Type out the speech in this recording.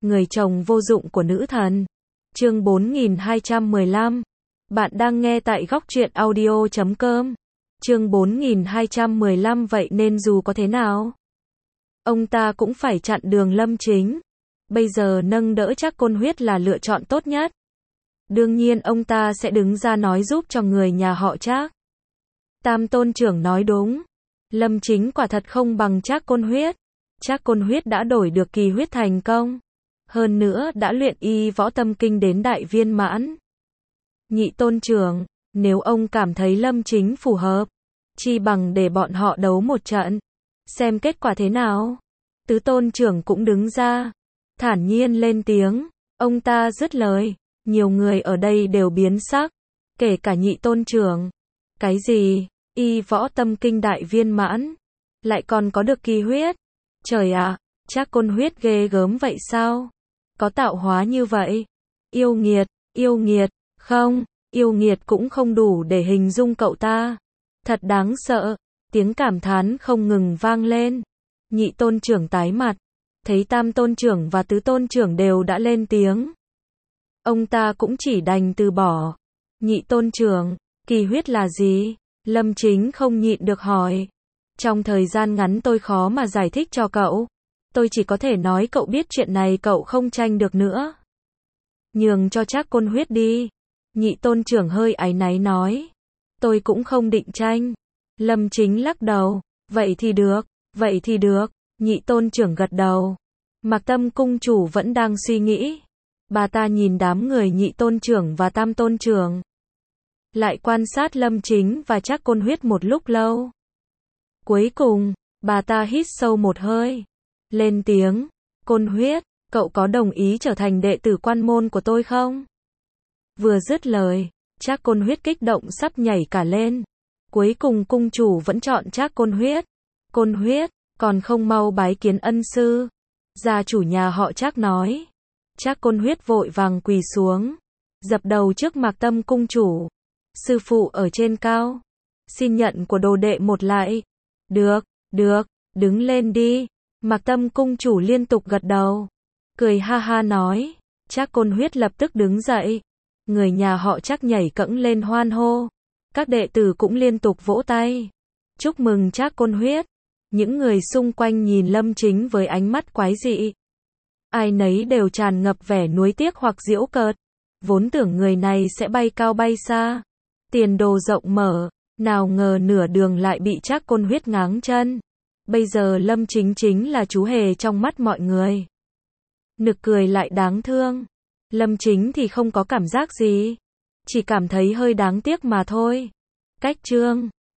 người chồng vô dụng của nữ thần. Chương 4215. Bạn đang nghe tại góc truyện audio.com. Chương 4215. Vậy nên dù có thế nào, ông ta cũng phải chặn đường Lâm Chính. Bây giờ nâng đỡ Trác Côn Huyết là lựa chọn tốt nhất. Đương nhiên ông ta sẽ đứng ra nói giúp cho người nhà họ Trác. Tam tôn trưởng nói đúng. Lâm Chính quả thật không bằng Trác Côn Huyết. Trác Côn Huyết đã đổi được kỳ huyết thành công. Hơn nữa đã luyện y võ tâm kinh đến đại viên mãn. Nhị tôn trưởng, nếu ông cảm thấy Lâm Chính phù hợp, chi bằng để bọn họ đấu một trận, xem kết quả thế nào. Tứ tôn trưởng cũng đứng ra, thản nhiên lên tiếng. Ông ta dứt lời, nhiều người ở đây đều biến sắc, kể cả nhị tôn trưởng. Cái gì? Y võ tâm kinh đại viên mãn, lại còn có được kỳ huyết? Trời ạ, Trác Côn Huyết ghê gớm vậy sao? Có tạo hóa như vậy? Yêu nghiệt, không, yêu nghiệt cũng không đủ để hình dung cậu ta. Thật đáng sợ, tiếng cảm thán không ngừng vang lên. Nhị tôn trưởng tái mặt, thấy tam tôn trưởng và tứ tôn trưởng đều đã lên tiếng. Ông ta cũng chỉ đành từ bỏ. Nhị tôn trưởng, kỳ huyết là gì? Lâm Chính không nhịn được hỏi. Trong thời gian ngắn tôi khó mà giải thích cho cậu. Tôi chỉ có thể nói cậu biết chuyện này cậu không tranh được nữa. Nhường cho Trác Côn Huyết đi. Nhị tôn trưởng hơi áy náy nói. Tôi cũng không định tranh. Lâm Chính lắc đầu. Vậy thì được. Nhị tôn trưởng gật đầu. Mạc Tâm cung chủ vẫn đang suy nghĩ. Bà ta nhìn đám người nhị tôn trưởng và tam tôn trưởng, lại quan sát Lâm Chính và Trác Côn Huyết một lúc lâu. Cuối cùng, bà ta hít sâu một hơi, lên tiếng. Côn Huyết, cậu có đồng ý trở thành đệ tử quan môn của tôi không? Vừa dứt lời, Trác Côn Huyết kích động sắp nhảy cả lên. Cuối cùng cung chủ vẫn chọn Trác Côn Huyết. Côn Huyết, còn không mau bái kiến ân sư. Gia chủ nhà họ Trác nói. Trác Côn Huyết vội vàng quỳ xuống, dập đầu trước Mạc Tâm cung chủ. Sư phụ ở trên cao, xin nhận của đồ đệ một lại. Được, đứng lên đi. Mạc Tâm cung chủ liên tục gật đầu, cười ha ha nói. Trác Côn Huyết lập tức đứng dậy. Người nhà họ Trác nhảy cẫng lên hoan hô. Các đệ tử cũng liên tục vỗ tay, chúc mừng Trác Côn Huyết. Những người xung quanh nhìn Lâm Chính với ánh mắt quái dị. Ai nấy đều tràn ngập vẻ nuối tiếc hoặc giễu cợt. Vốn tưởng người này sẽ bay cao bay xa, tiền đồ rộng mở, nào ngờ nửa đường lại bị Trác Côn Huyết ngáng chân. Bây giờ Lâm Chính chính là chú hề trong mắt mọi người. Nực cười lại đáng thương. Lâm Chính thì không có cảm giác gì, chỉ cảm thấy hơi đáng tiếc mà thôi. Cách chương